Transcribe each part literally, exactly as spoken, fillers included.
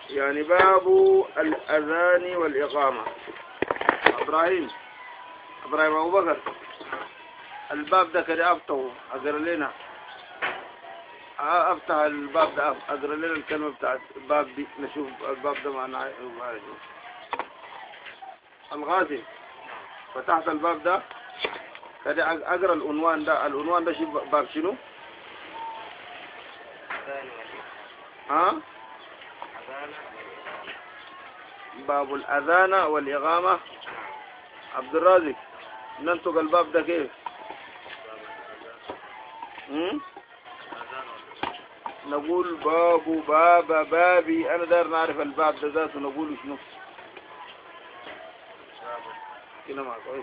يعني باب الأذان والإقامة. إبراهيم إبراهيم أبو بكر، الباب ده كده أفتحه أقرأ لنا، أفتح الباب ده أقرأ لنا الكلمة بتاعت الباب دي، نشوف الباب ده معناه. الغازي فتحت الباب ده كده أقرأ العنوان ده. العنوان ده شو باب شنو؟ ها؟ باب الأذان والإقامة. عبد الرازق ننطق الباب ده كيف؟ هم؟ نقول باب باب بابي. أنا داير نعرف الباب ده ذاته نقول شنو؟ كده ما كويس.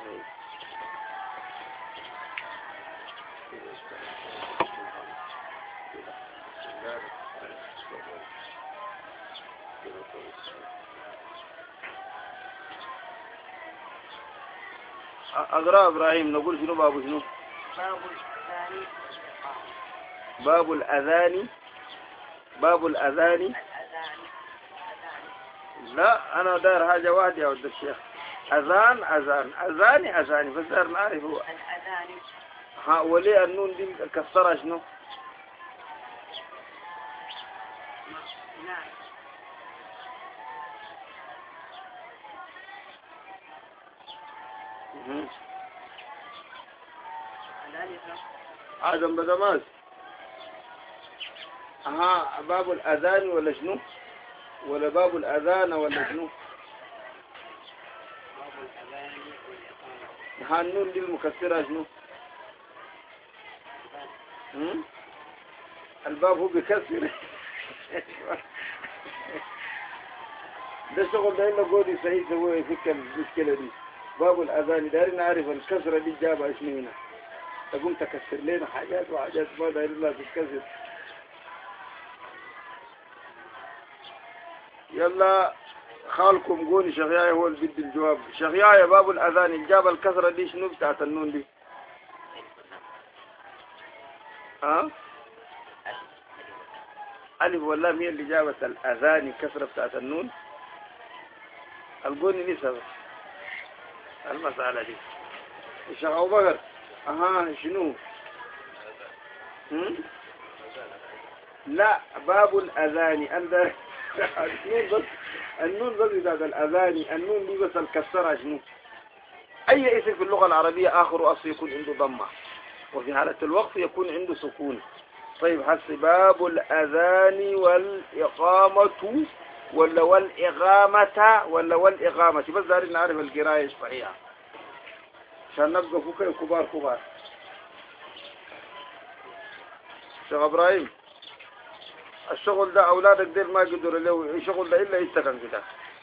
أقرأ إبراهيم نقول شنو باب شنو؟ باب الأذان. باب الأذان. لا أنا داير حاجة واحدة يا ولد الشيخ. أذان أذان أذاني أذاني بس داير نعرف هو الأذان. ها وليه النون دي كسرها شنو؟ آدم بدماس. ها باب الأذان ولا شنو؟ ولا باب الأذان ولا شنو؟ باب الأذان والإقامة. ها النون دي المكسرة شنو؟ هم؟ الباب هو بكسر. ده شغل ده إلا قولي صحيح سويه يفك المشكلة دي. باب الأذان داري نعرف الكسرة دي جابها شنو هنا. تقوم تكسر لنا حاجات وحاجات ما داري الله تتكسر. يلا خالكم قولي شغياية هو اللي بدي الجواب. شغياية باب الأذان جاب الكسرة دي شنو بتاعت النون دي؟ ها؟ ألف ولا مين اللي جابت الأذان كسرة بتاعت النون؟ القوني نسبة المسألة دي. الشيخ أبو بكر أها شنو؟ هم؟ لا باب الأذان أنت النون بس النون بس بتاعت الأذان. النون دي بس الكسرة شنو؟ أي اسم في اللغة العربية آخر أصل يكون عنده ضمة، وفي حالة الوقف يكون عنده سكون. طيب حس باب الأذان والإقامة ولا والإقامة ولا والإقامة بس دارين نعرف القراءة الصحيحة عشان نبقى فوق كبار كبار. شيخ إبراهيم الشغل ده أولادك دير ما قدروا له الشغل ده إلا يتكن كده.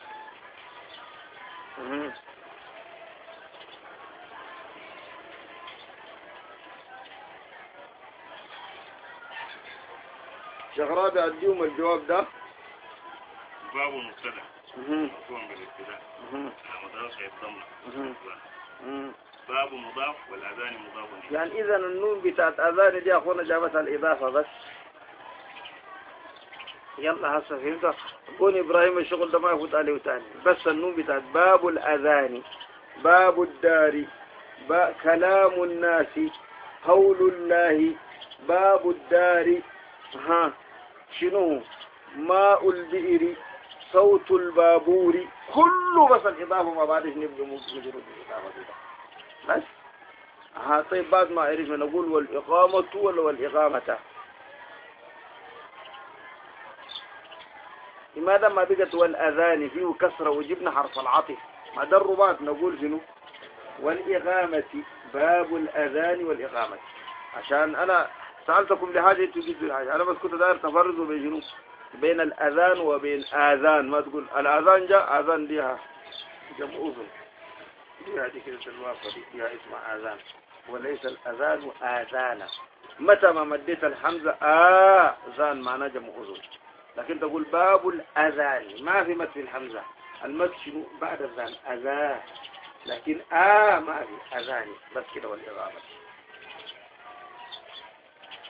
شيخ رابع أديهم الجواب ده. باب مبتدأ مرفوع بالابتداء مضاف يتضمن. باب مضاف والأذان مضاف إليه. يعني إذا النون بتاعت أذان دي أخونا جابتها الإضافة بس. يلا هسه فهمت. قول إبراهيم الشغل ده ما يفوت عليه تاني. بس النون بتاعت باب الأذان، باب الدار، با كلام الناس، قول الله، باب الدار، ها شنو؟ ماء البئر، صوت البابور، كله بس الإضافة ما بعدش نبقى مجرد الإضافة بس. ها طيب بعد ما عرفنا نقول والإقامة ولا والإقامة. لماذا ما بقت والأذان فيه كسرة وجبنا حرف العطف؟ ما ده الرباط نقول شنو؟ والإقامة. باب الأذان والإقامة. عشان أنا سألتكم لحاجة تجد لحاجة. أنا بس كنت داير تفرزوا بين شنو؟ بين الأذان وبين آذان. ما تقول الأذان جاء آذان ديها جمع أذن ديها دي كده الوافة دي فيها اسمها آذان وليس الأذان آذانا. متى ما مديت الحمزة آذان معناه جمع أذن. لكن تقول باب الأذان ما في مد في الحمزة. المد شنو بعد الذان أذان. لكن آ ما في أذاني بس كده والإغامة.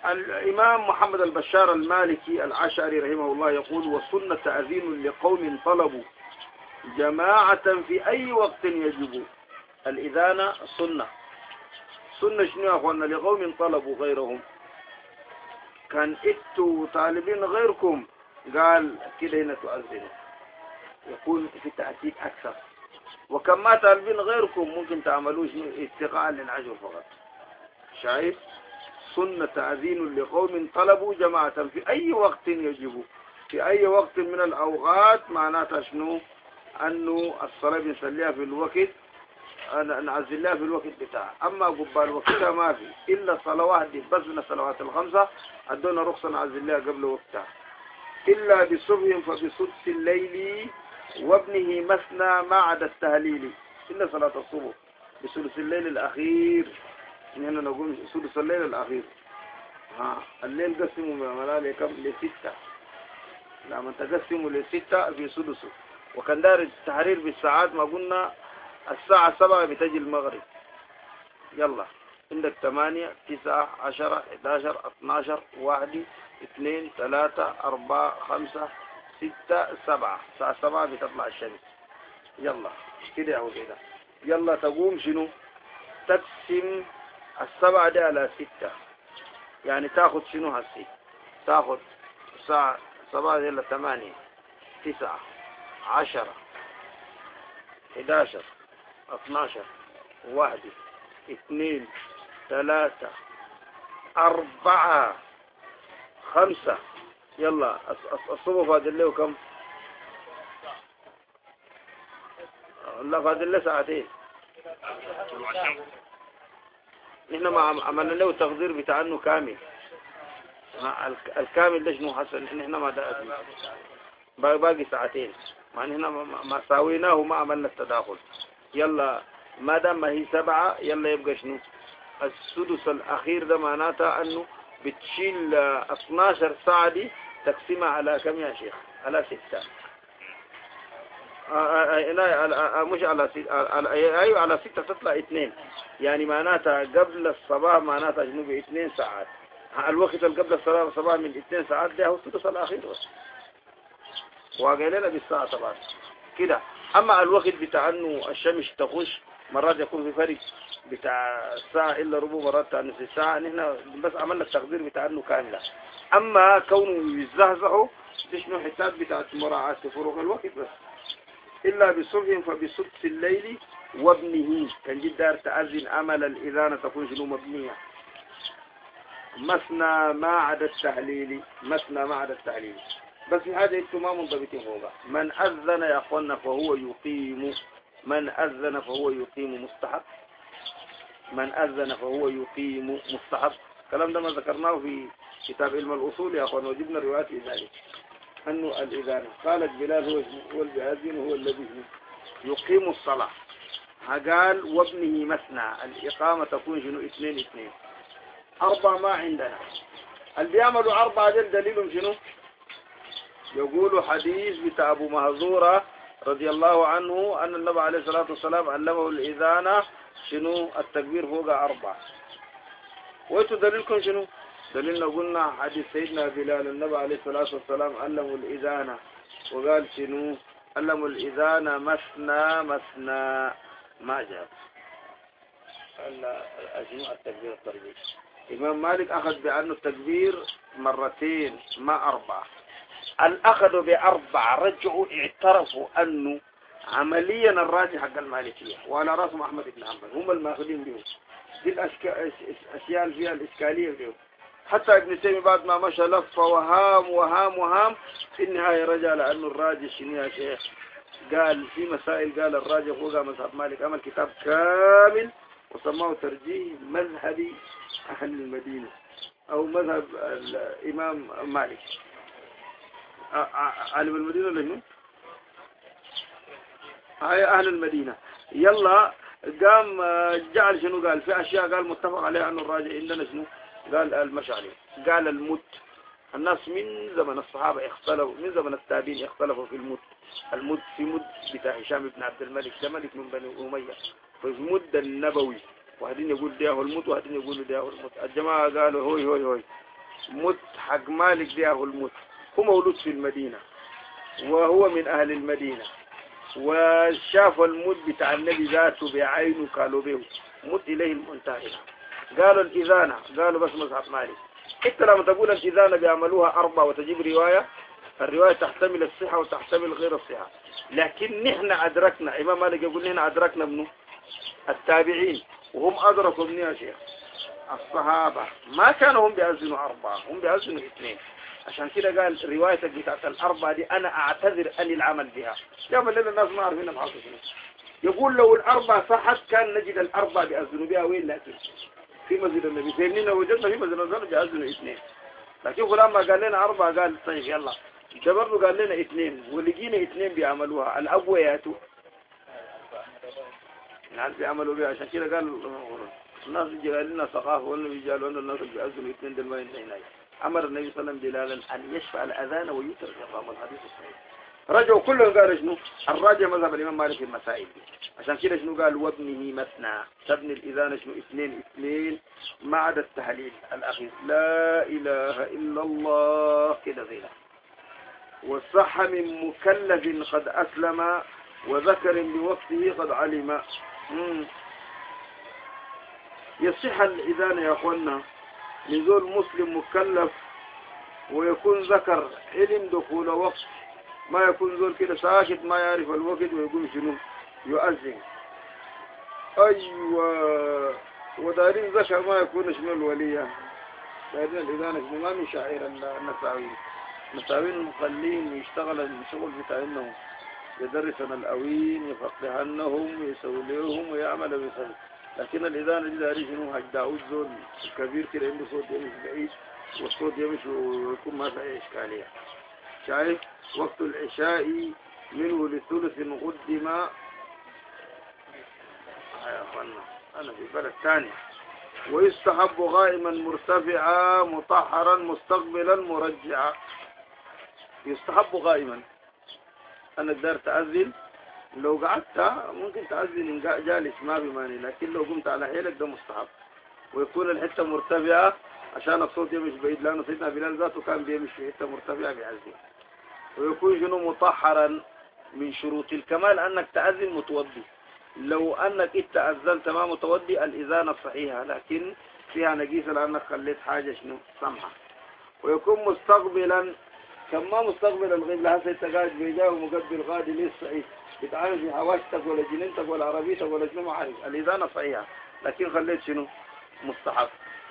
الإمام محمد البشار المالكي العشعري رحمه الله يقول: والسنة تأذين لقوم طلبوا جماعة في أي وقت يجب. الإذانة سنة. سنة شنو يا أخوانا؟ لقوم طلبوا غيرهم، كان إتوا طالبين غيركم، قال كده هنا تؤذنوا، يكون في تأكيد أكثر. وكما طالبين غيركم ممكن تعملوا شنو؟ اتقاء للعجل فقط. شايف؟ سنة تأذين لقوم طلبوا جماعة في أي وقت يجب. في أي وقت من الأوقات معناتها شنو؟ أنه الصلاة بنصليها في الوقت، نعزلها في الوقت بتاعها. أما قبال وقتها ما في إلا صلاة واحدة بس من الصلوات الخمسة أدونا رخصة نعزلها قبل وقتها. إلا بصبح فبسدس الليل وابنه مثنى ما عدا التهليل. إلا صلاة الصبح بسدس الليل الأخير، نحن نقول سدس الليل الأخير. ها الليل قسموا من كم؟ لستة. لما تقسموا لستة في سدسه. وكان دار التحرير بالساعات، ما قلنا الساعة سبعة بتجي المغرب. يلا عندك ثمانية تسعة عشرة حداشر اثناشر واحد اثنين ثلاثة أربعة خمسة ستة سبعة. الساعة سبعة بتطلع الشمس. يلا كده أو كده. يلا تقوم شنو؟ تقسم السبعة دي على ستة، يعني تاخد شنو هسي؟ تاخد ساعة سبعة دي إلى ثمانية تسعة عشرة حداشر اثناشر واحد اثنين ثلاثة أربعة خمسة. يلا الصبح فاضل له كم؟ لا فاضل له ساعتين. نحن ما عملنا له تقدير بتاع انه كامل. الكامل ده شنو حصل؟ نحن ما دققنا، باقي ساعتين، مع نحن ما ساويناه وما عملنا التداخل. يلا ما دام ما هي سبعة، يلا يبقى شنو؟ السدس الأخير ده معناتها أنه بتشيل اثناشر ساعة دي تقسمها على كم يا شيخ؟ على ستة. مش على ستة، أيوة على ستة تطلع اثنين، يعني معناتها قبل الصباح معناتها شنو؟ باثنين ساعات. الوقت اللي قبل الصلاة الصباح من اثنين ساعات ده هو السدس الأخير بس، واقع لنا بالساعة طبعا كده. أما الوقت بتاع أنه الشمس تخش مرات يكون في فرق بتاع ساعة إلا ربع، مرات نصف ساعة. نحن بس عملنا التقدير بتاع أنه كاملة. أما كونه يزهزهوا تشنو حساب بتاع مراعاة فروق الوقت بس. إلا بصبح فبسدس الليل وابنه، كان جد دار تأذن أمل الإذانة تكون شنو؟ مبنية. مثنى ما عدا التهليل، مثنى ما عدا التهليل. بس هذا انتم ما منضبطين فوقها. من أذن يا أخوانا فهو يقيم، من أذن فهو يقيم مستحب، من أذن فهو يقيم مستحب. الكلام ده ما ذكرناه في كتاب علم الأصول يا أخوانا، وجبنا روايات في ذلك أنه الإذان قالت بلال هو هو البيازين هو الذي يقيم الصلاة. قال وابنه مثنى، الإقامة تكون شنو؟ اثنين اثنين. أربعة ما عندنا. اللي بيعملوا أربعة دل دليلهم شنو؟ يقولوا حديث بتاع أبو مهزورة رضي الله عنه أن النبي عليه الصلاة والسلام علمه الإذانة شنو؟ التكبير فوق أربعة. وإنتوا دليلكم شنو؟ دليلنا قلنا حديث سيدنا بلال، النبي عليه الصلاة والسلام علمه الإذانة وقال شنو؟ علمه الإذانة مثنى مثنى، ما جاب شنو التكبير التربية. إمام مالك أخذ بأنه التكبير مرتين ما أربعة. الأخذ بأربعة رجعوا اعترفوا أنه عمليا الراجح حق المالكية، وعلى راسهم أحمد بن حنبل هم الماخذين بهم دي الأشياء اللي فيها الإشكالية بهم. حتى ابن تيمية بعد ما مشى لف وهام وهام وهام في النهاية رجع لأنه الراجح شنو يا شيخ؟ قال في مسائل قال الراجح هو مذهب مالك. عمل كتاب كامل وسماه ترجيح مذهب أهل المدينة أو مذهب الإمام مالك. عالم المدينة لأنه هاي أهل المدينة. يلا قام جعل شنو؟ قال في أشياء قال متفق عليها أنه الراجع عندنا شنو؟ قال المشعري، قال المد. الناس من زمن الصحابة اختلفوا، من زمن التابعين اختلفوا في المد. المد في مد بتاع هشام بن عبد الملك، ده ملك من بني أمية، في المد النبوي. واحدين يقول ده هو المد، واحدين يقولوا ده هو المد. الجماعة قالوا هوي هوي هوي مت حق مالك دي أهو المت، هو مولود في المدينة وهو من أهل المدينة، وشاف المت بتاع النبي ذاته بعينه قالوا به مت إليه المنتهى. قالوا الإذانة، قالوا بس مذهب مالك. انت لما تقول الإذانة بيعملوها أربعة وتجيب رواية، الرواية تحتمل الصحة وتحتمل غير الصحة، لكن نحن أدركنا، إمام مالك يقول نحن أدركنا منه التابعين وهم أدركوا منه يا شيخ الصحابة ما كانوا هم بيأذنوا أربعة، هم بيأذنوا اثنين. عشان كده قال روايتك بتاعت الأربعة دي أنا أعتذر أن العمل بها. يوم الليلة الناس ما عارفين الحاصل شنو. يقول لو الأربعة صحت كان نجد الأربعة بيأذنوا بها وين، لكن في مسجد النبي سيدنا وجدنا في مسجد النبي بيأذنوا اثنين، لكن فلان ما قال لنا أربعة قال طيب يلا جبرنا قال لنا اثنين ولقينا اثنين بيعملوها الأبوياتوا يعني بيعملوا بها. عشان كده قال الناس قال لنا ثقافة والنبي قالوا أن الناس بيأذنوا اثنين دل ما ينتهينا. أمر النبي صلى الله عليه وسلم بلالا أن يشفع الأذان ويترك إقام الحديث الصحيح. رجعوا كلهم قالوا شنو الراجع مذهب الإمام مالك في المسائل دي. عشان كده شنو قال وابنه مثنى، تبني الإذان شنو اثنين اثنين ما عدا التهليل الأخير لا إله إلا الله كده زي ده. والصح من مكلف قد أسلم وذكر بوقته قد علم. مم. يصح الإذان يا أخوانا لذول مسلم مكلف ويكون ذكر علم دخول وقت، ما يكون ذول كده ساكت ما يعرف الوقت ويقول شنو يؤذن. أيوة ودارين ذكر ما يكون شنو الولية، دارين الإذان شنو ما من شاعر النساوين. النساوين مخلين يشتغل الشغل بتاعهم، يدرسنا الأوين يفقهنهم ويسوي لهم ويعمل بخير. لكن الإذان اللي داري شنو هج داود زول كبير كده عنده صوت يمشي بعيد والصوت يمشي ويكون ما في إشكالية. شايف وقت العشاء منه لثلث قدم. يا أخوانا أنا في بلد ثاني. ويستحب غائما مرتفعا مطهرا مستقبلا مرجعا. يستحب غائما أنا دار تأذن، لو قعدت ممكن تأذن جالس ما بماني، لكن لو قمت على حيلك ده مستحب. ويكون الحتة مرتفعة عشان الصوت يمشي بعيد، لأنه سيدنا بلال ذاته كان بيمشي في حتة مرتفعة بيعزين. ويكون جنو مطهرا من شروط الكمال أنك تأذن متوضي. لو أنك إنت أذنت ما متوضي الإذانة الصحيحة، لكن فيها نقيسة لأنك خليت حاجة شنو سمحة. ويكون مستقبلا كما مستقبل الغبلة هسه تقاعد بيجاه ومقبل غادي للصعيد بتعرف في حواشتك ولا جنينتك ولا عربيتك ولا شنو ما عارف الإذانة صحيحة، لكن خليت شنو مستحب.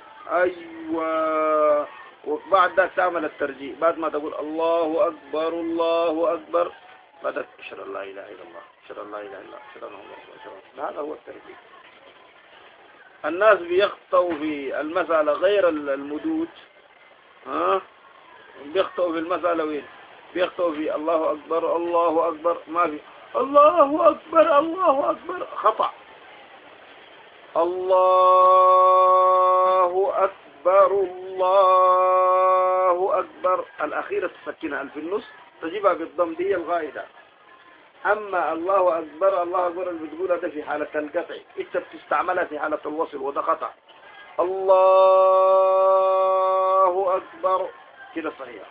أيوة وبعد ذلك تعمل الترجيح بعد ما تقول الله أكبر الله أكبر بدأت أشهد أن لا إله إلا الله أشهد أن لا إله إلا الله أشهد أن محمدا رسول الله. هذا هو الترجيح. الناس بيخطئوا في المسألة غير المدود، ها بيخطئوا في المسألة وين؟ بيخطئوا في الله أكبر الله أكبر ما في الله أكبر الله أكبر خطأ. الله أكبر الله أكبر الأخيرة تسكنها في النص تجيبها بالضم دي الغائدة. أما الله أكبر الله أكبر اللي بتقولها ده في حالة القطع، إنت بتستعملها في حالة الوصل وده قطع. الله أكبر كده صحيح،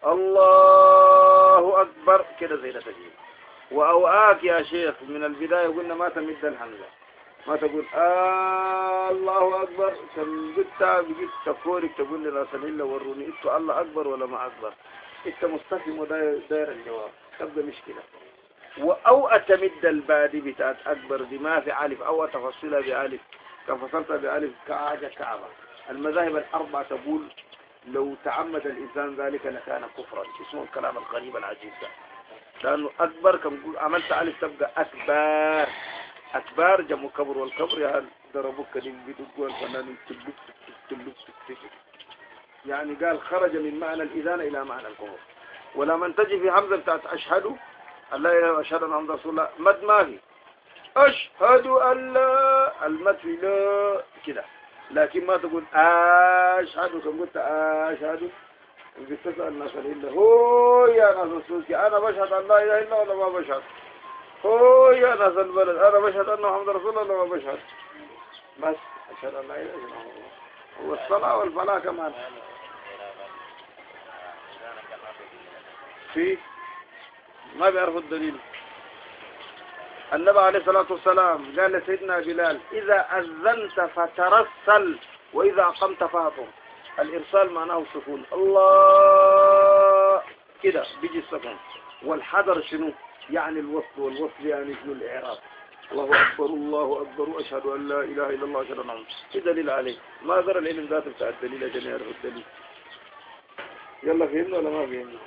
الله أكبر كده زي ده تجيب. وأوقات يا شيخ من البداية قلنا ما تمد الحمزة، ما تقول آه الله أكبر كم قلت بقيت تفورك تقول لي راس الهلة وروني إنتوا الله أكبر ولا ما أكبر، إنت مستقيم وداير داير الجواب تبقى مشكلة. أو أتمد البادي بتاعت أكبر دي ما في ألف أو أتفصلها بألف كفصلتها بألف كعاجة كعبة. المذاهب الأربعة تقول لو تعمد الإنسان ذلك لكان كفرا. اسمه الكلام الغريب العجيب ده، لأنه أكبر كم عملت ألف تبقى أكبر. أكبر جمع كبر، والكبر يا ضربوك دي بيدقوا الفنان تلوك تلوك تلوك، يعني قال خرج من معنى الإذان إلى معنى الكفر. ولما تجي في حمزة بتاعت أشهد الله إله أشهد أن محمد رسول الله مد ما في أشهد أن لا المد في لا كده، لكن ما تقول أشهد كم قلت أشهد بتسأل الناس إلا هو يا ناس السوسي أنا بشهد أن لا إله إلا ولا ما بشهد، هو يا ناس البلد أنا بشهد أن محمد رسول الله ولا ما بشهد، بس أشهد أن لا إله إلا الله. والصلاة والفلاح كمان في ما بيعرفوا الدليل. النبي عليه الصلاة والسلام قال لسيدنا بلال إذا أذنت فترسل وإذا أقمت فاطر. الإرسال معناه السكون، الله كده بيجي السكون. والحذر شنو؟ يعني الوصل، والوصل يعني شنو؟ الإعراب. الله أكبر الله أكبر أشهد أن لا إله إلا الله أشهد أن محمدا. في دليل عليه، ما قدر العلم ذاته بتاع الدليل عشان يعرف الدليل. يلا فهمنا ولا ما فهمنا؟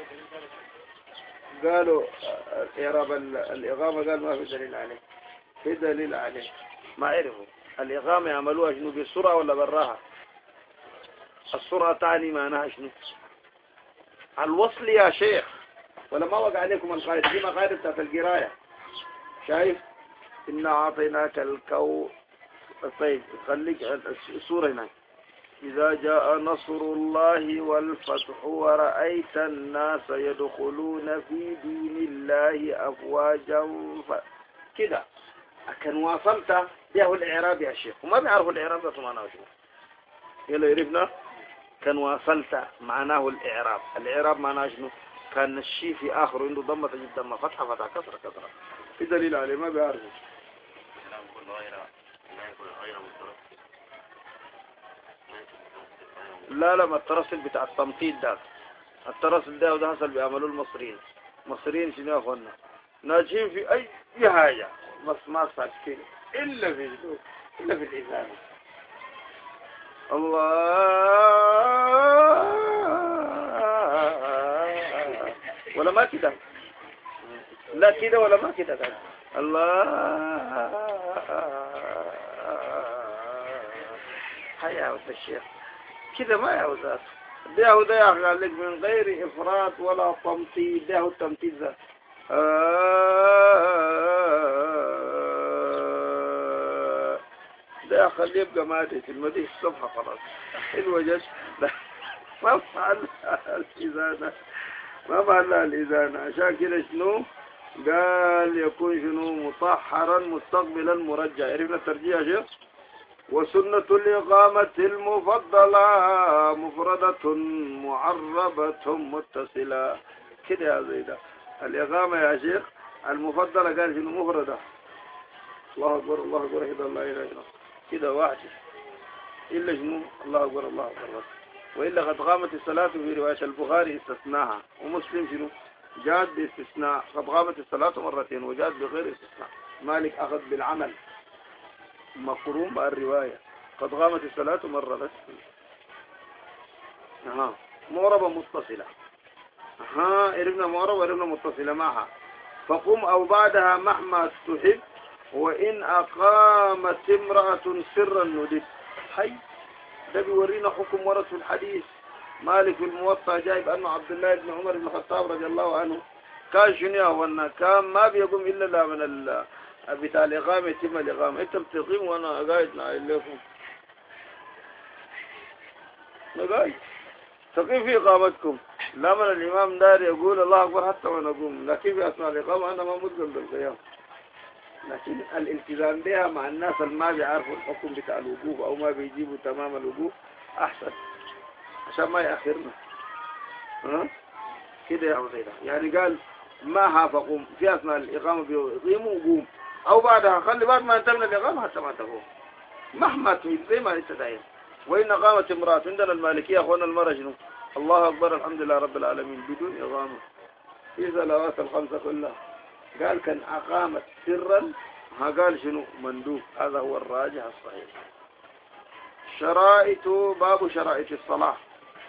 قالوا إعراب الإقامة قال ما في دليل عليه. في دليل عليه ما عرفوا. الإقامة يعملوها شنو؟ بالسرعة ولا بالراحة؟ السرعة تعني معناها شنو؟ الوصل يا شيخ. ولا ما وقع عليكم القاعدة دي؟ ما قاعدة بتاعت القراية. شايف؟ إنا أعطيناك الكو. طيب خليك السورة هنا. إذا جاء نصر الله والفتح ورأيت الناس يدخلون في دين الله أفواجا ف... كده كان واصلت به الإعراب يا شيخ، وما بيعرفوا الإعراب ده معناه شنو. يلا يعرفنا. كان واصلت معناه الإعراب. الإعراب معناه شنو؟ كان الشيء في آخر عنده ضمة تجد ضمة، فتحة فتحة كسرة كسرة. في دليل عليه ما بيعرفوا. لا لا، ما الترسل بتاع التمطيط ده. الترسل ده وده حصل بيعملوا المصريين. المصريين شنو يا اخوانا؟ ناجين في اي حاجة بس ما ساكتين الا في الجو الا في الاذان. الله ولا ما كده؟ لا كده ولا ما كده كده. الله حياة الشيخ كده ما يعوزات. ده ده قال لك من غير إفراط ولا تمطيط. ده التمطيط ذا. ده خليه يبقى مادي في المديح الصبح خلاص. الوجش ما فعل الإذانة، ما فعل الإذانة. عشان كده شنو قال؟ يكون شنو؟ مطهرا مستقبلا مرجع. عرفنا الترجيع يا شيخ. وسنة الإقامة المفضلة مفردة معربة متصلة. كده يا زيدة الإقامة يا شيخ المفضلة قال شنو؟ مفردة. الله أكبر الله أكبر أشهد أن لا إله إلا الله. كده واحد إلا شنو؟ الله أكبر الله أكبر. وإلا قد قامت الصلاة في رواية البخاري استثناها، ومسلم شنو؟ جاد باستثناء. قد قامت الصلاة مرتين وجاد بغير استثناء. مالك أخذ بالعمل مقرون بالرواية. قد قامت الصلاة مرة بس. ها معربة متصلة. ها عرفنا معربة وعرفنا متصلة معها. فقم أو بعدها مهما تحب وإن أقامت امرأة سرا ندب. حي ده بيورينا حكم ورث الحديث. مالك الموطأ جايب أنه عبد الله بن عمر بن الخطاب رضي الله عنه كان شنو وانا كان ما بيقوم إلا لا من ال بتاع الإقامة يتم الإقامة. أنت بتقيم وأنا قاعد نايل لكم. أنا قاعد تقيم في إقامتكم. لا من الإمام دار يقول الله أكبر حتى وأنا أقوم، لكن في أثناء الإقامة أنا ما ملزم بالقيام. لكن الالتزام بها مع الناس اللي ما بيعرفوا الحكم بتاع الوقوف أو ما بيجيبوا تمام الوقوف أحسن عشان ما يأخرنا. ها كده يا عزيزة. يعني قال ما فقوم في أثناء الإقامة بيقيموا وقوم، أو بعدها خلي بعد ما انتهى من الإقامة حتى ما تقوم مهما تريد زي ما انت داير. وإن قامت امرأة عندنا المالكية أخوانا المرأة شنو؟ الله أكبر الحمد لله رب العالمين بدون إقامة في صلوات الخمسة كلها. قال كان أقامت سرا ها قال شنو؟ مندوب. هذا هو الراجح الصحيح. شرائط باب شرائط الصلاة.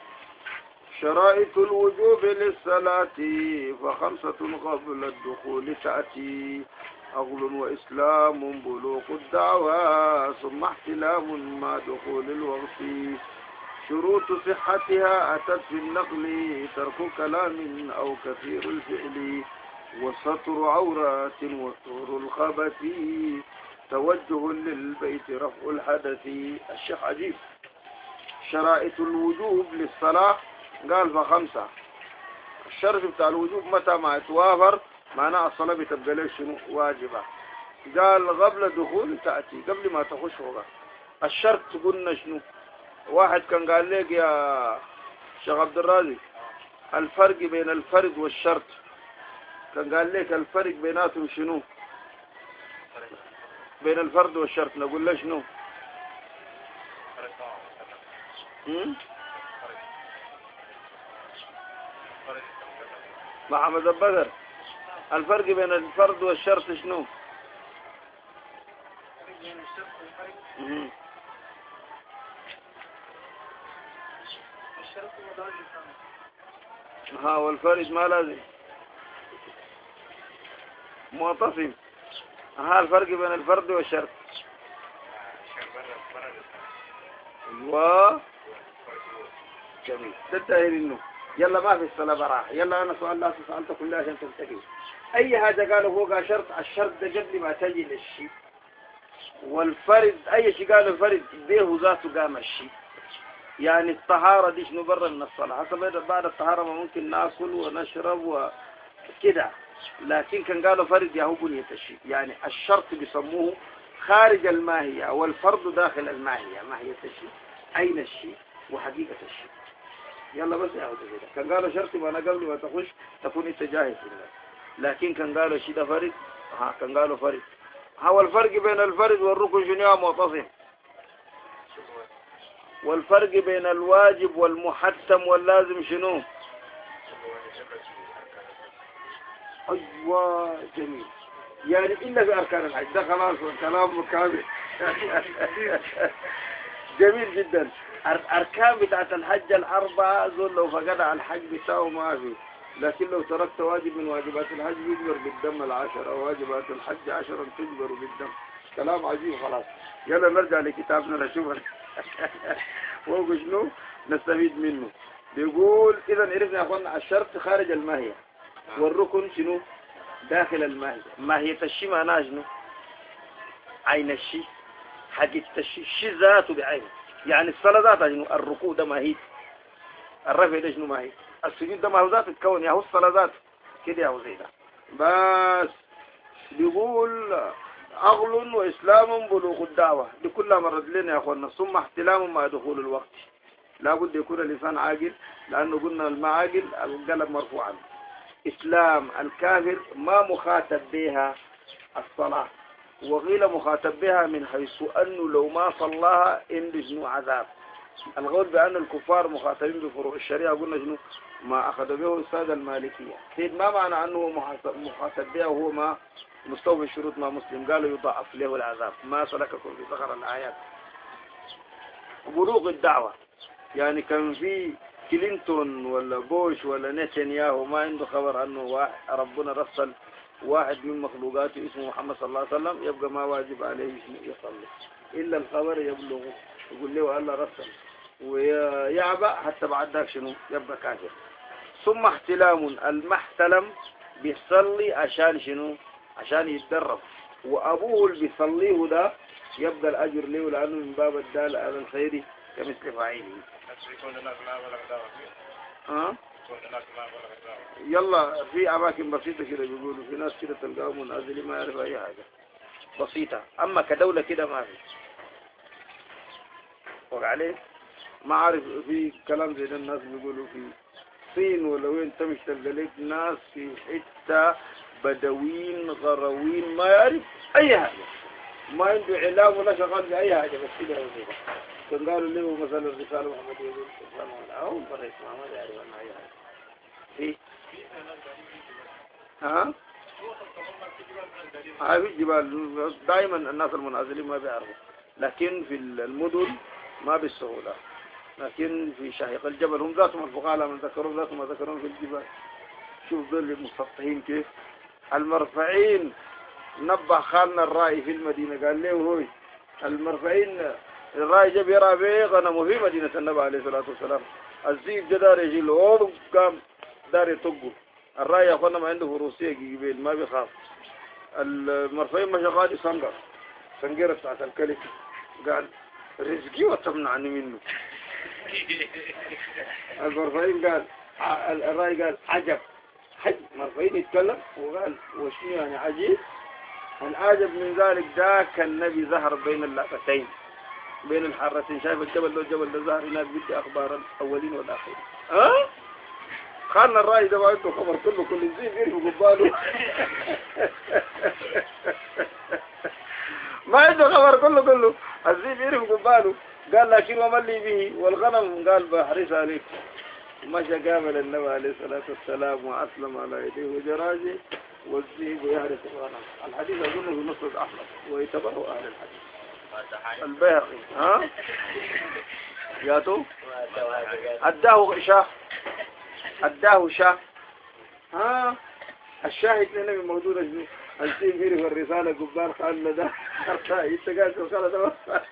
شرائط الوجوب للصلاة فخمسة قبل الدخول تأتي أغل وإسلام بلوغ الدعوى ثم احتلام مع دخول الوقت. شروط صحتها أتت في النقل ترك كلام أو كثير الفعل وستر عورات وطهر الخبث توجه للبيت رفع الحدث. الشيخ عجيب. شرائط الوجوب للصلاة قال فخمسة. الشرط بتاع الوجوب متى ما يتوافر معناه الصلاة بتبقى لك شنو؟ واجبة. قال قبل دخول تأتي قبل ما تخش وقت. الشرط قلنا شنو؟ واحد كان قال لك يا شيخ عبد الرازق الفرق بين الفرد والشرط. كان قال لك الفرق بيناتهم شنو؟ بين الفرد والشرط نقول له شنو؟ محمد البدر، الفرق بين الفرد والشرط شنو؟ مم. ها والفرد ما لازم معتصم. ها الفرق بين الفرد والشرط. و جميل تنتهي منه. يلا ما في الصلاة براحة. يلا أنا سؤال لا سألت كلها عشان تنتهي. أي حاجة قالوا فوقها شرط، الشرط ده قبل ما تجي للشيء. والفرد أي شيء قالوا الفرد به ذاته قام الشيء. يعني الطهارة دي شنو برا من الصلاة. حتى بعد الطهارة ما ممكن ناكل ونشرب وكده، لكن كان قالوا فرد يا هو بنية الشيء. يعني الشرط بيسموه خارج الماهية والفرد داخل الماهية. ماهية الشيء، أين الشيء، وحقيقة الشيء. يلا بس يا هو كده. كان قالوا شرط ما أنا قبل ما تخش تكون أنت جاهز لله. لكن كان قالوا الشيء ده فرد. ها كان قالوا فرد. هو الفرق بين الفرد والركن شنو يا معتصم؟ والفرق بين الواجب والمحتم واللازم شنو؟ أيوة جميل. يعني إلا في أركان الحج ده خلاص كلام كامل. جميل جدا. أركان بتاعت الحج الأربعة ذول لو فقد على الحج بتاعه ما في، لكن لو تركت واجب من واجبات الحج يجبر بالدم العشرة، واجبات الحج عشرا تجبر بالدم. كلام عجيب. خلاص يلا نرجع لكتابنا نشوف فوق شنو نستفيد منه. بيقول إذا عرفنا يا أخوانا الشرط خارج الماهية والركن شنو داخل الماهية. ماهية الشيء معناها شنو؟ عين الشيء، حقيقة الشيء، الشيء ذاته بعينه. يعني الصلاة ذاتها شنو؟ الركوع ده ماهية، الرفع ده شنو ماهية، السجود ده ما هو ذات الكون يا هو الصلاة ذات كده يا هو زي ده. بس بيقول عقل وإسلام بلوغ الدعوة دي كلها مرت لنا يا أخوانا. ثم احتلام مع دخول الوقت. لابد يكون الإنسان عاقل، لأنه قلنا المعاقل القلم مرفوع عنه. إسلام الكافر ما مخاطب بها الصلاة، وغير مخاطب بها من حيث أنه لو ما صلاها عنده شنو عذاب. القول بأن الكفار مخاطبين بفروع الشريعة قلنا شنو ما أخذ به السادة المالكية. سيد ما معنى أنه مخاطب بها وهو ما مستوفي الشروط ما مسلم. قالوا يضاعف له العذاب. ما سلككم في سقر الآيات. بلوغ الدعوة يعني كان في كلينتون ولا بوش ولا نتنياهو ما عنده خبر أنه واحد ربنا رسل واحد من مخلوقاته اسمه محمد صلى الله عليه وسلم، يبقى ما واجب عليه يصلي إلا الخبر يبلغه يقول له الله رسل ويعبأ حتى بعد ذاك شنو يبقى كافر. ثم احتلام المحتلم بيصلي عشان شنو عشان يتدرب، وأبوه اللي بيصليه ده يبقى الأجر له لأنه من باب الدال على الخير كمثل فاعله. ها يلا في أماكن بسيطة كده بيقولوا في ناس كده تلقاهم منازلين ما يعرف أي حاجة بسيطة، أما كدولة كده ما في وقع عليه. ما عارف في كلام زي ده الناس بيقولوا في الصين ولا وين تمشي تلقى لك ناس في حتة بدوين غروين ما يعرف أي حاجة، ما عنده علام ولا شغال في أي حاجة بس كده وكده. كان قالوا له مثلا الرسالة محمد يقول سبحانه وتعالى أو بريس ما ما يعرف أنها أي حاجة. في ها هاي في الجبال دائما الناس المنازلين ما بيعرفوا، لكن في المدن ما بالسهولة. لكن في شاهق الجبل هم ذاتهم الفقهاء من ذكروا ذاتهم ما ذكرون في الجبال. شوف ذول المسطحين كيف المرفعين. نبه خالنا الرائي في المدينة قال له هو المرفعين الرائي جاب يرى به غنمه في مدينة النبي عليه الصلاة والسلام. الزيب جدار يجي له قام دار يطقه. الرائي أخونا ما عنده فروسية جيبين ما بيخاف. المرفعين ما شغال يصنقر سنقيرة بتاعت الكلك قال رزقي وتمنعني منه. المرفعين قال الرائي قال عجب حج مرفعين يتكلم وقال وشنو يعني عجيب. العجب من ذلك ذاك النبي ظهر بين اللقطتين بين الحرتين. شايف الجبل لو الجبل ده ظهر هناك بدي أخبار الأولين والآخرين. أه؟ خلنا الرأي ده ما عنده خبر كله كل الزين يرفق قباله ما عنده خبر كله كله الزين يرفق قباله قال لكن ومن لي به والغنم قال بحريص عليك مشى قابل النبي عليه الصلاة والسلام وأسلم على يديه وجراجه والذئب يهرس الغنم. الحديث أظنه بنص أحمد ويتبعه أهل الحديث البيهقي. ها جاتو أداه شاه أداه شاه. ها الشاهد لنا موجودة الزئيب يرفع الرسالة قبال قال ده يتقاس وقال ده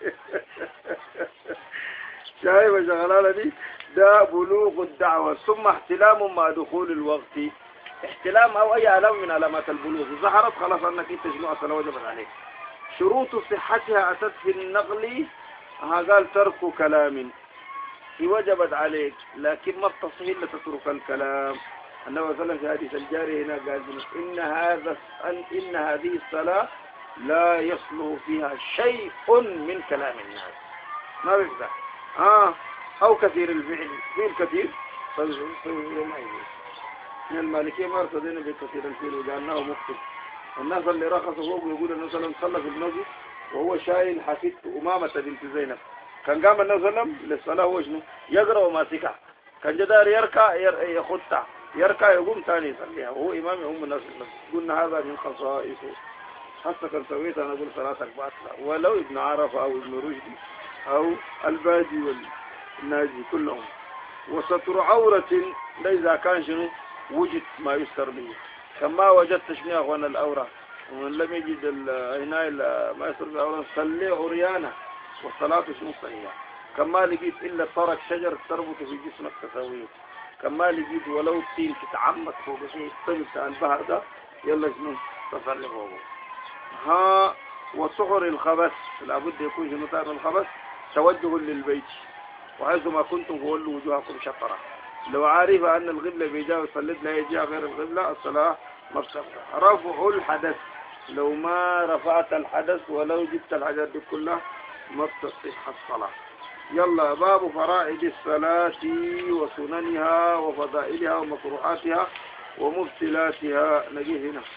شايف شغلانة دي ده بلوغ الدعوة ثم احتلام مع دخول الوقت. احتلام او اي علامة من علامات البلوغ ظهرت خلاص انك انت جمعة صلاة وجبت عليك. شروط صحتها اتت في النقل ها قال ترك كلام هي وجبت عليك لكن ما تصحيح الا تترك الكلام. النبي صلى الله عليه وسلم في حديث الجاري هنا قال ان هذا ان هذه الصلاة لا يصلح فيها شيء من كلام الناس ما بيفتح اه او كثير الفعل فعل كثير فما يجوز. من المالكية ما ارتدينا بكثير الفعل وجعلناه مكتب. الناس اللي رخصوا فوق يقول النبي صلى الله عليه وسلم صلى في المسجد وهو شايل حفيدة أمامة بنت زينب. كان قام النبي صلى الله عليه وسلم للصلاة هو شنو يقرأ وماسكها كان جدار يركع يخطها يركع يقوم ثاني يصليها وهو إمام أم الناس. قلنا هذا من خصائصه حتى كان سويت أنا أقول صلاتك باطلة ولو ابن عرفة أو ابن رشدي أو الباجي والناجي كلهم. وستر عورة إذا كان شنو وجد ما يستر به كما وجدت شنو يا أخوان الأورة ومن لم يجد هنا ما يستر بالأورة صلي عريانة والصلاة شنو صحيحة. كما لقيت إلا ترك شجر تربط في جسمك تساويه. كما لقيت ولو الطين تتعمق فوق شيء تبت البحر ده يلا شنو تصلي فوقه. ها وسحر الخبث لابد يكون شنو تعرف الخبث توجه للبيت وحيثما كنتم فولوا وجوهكم شطرة. لو عارف أن القبلة بيجاء صليت لا يجي غير القبلة الصلاة مبصرة. رفع الحدث لو ما رفعت الحدث ولو جبت الحاجات دي كلها ما بتصح الصلاة. يلا باب فرائض الصلاة وسننها وفضائلها ومكروهاتها ومبتلاتها نجي هنا.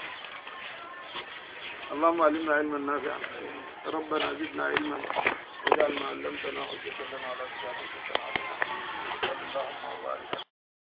اللهم علمنا علما نافعا ربنا زدنا علما واجعل ما علمتنا حجة لنا ولا تجعل حجة علينا.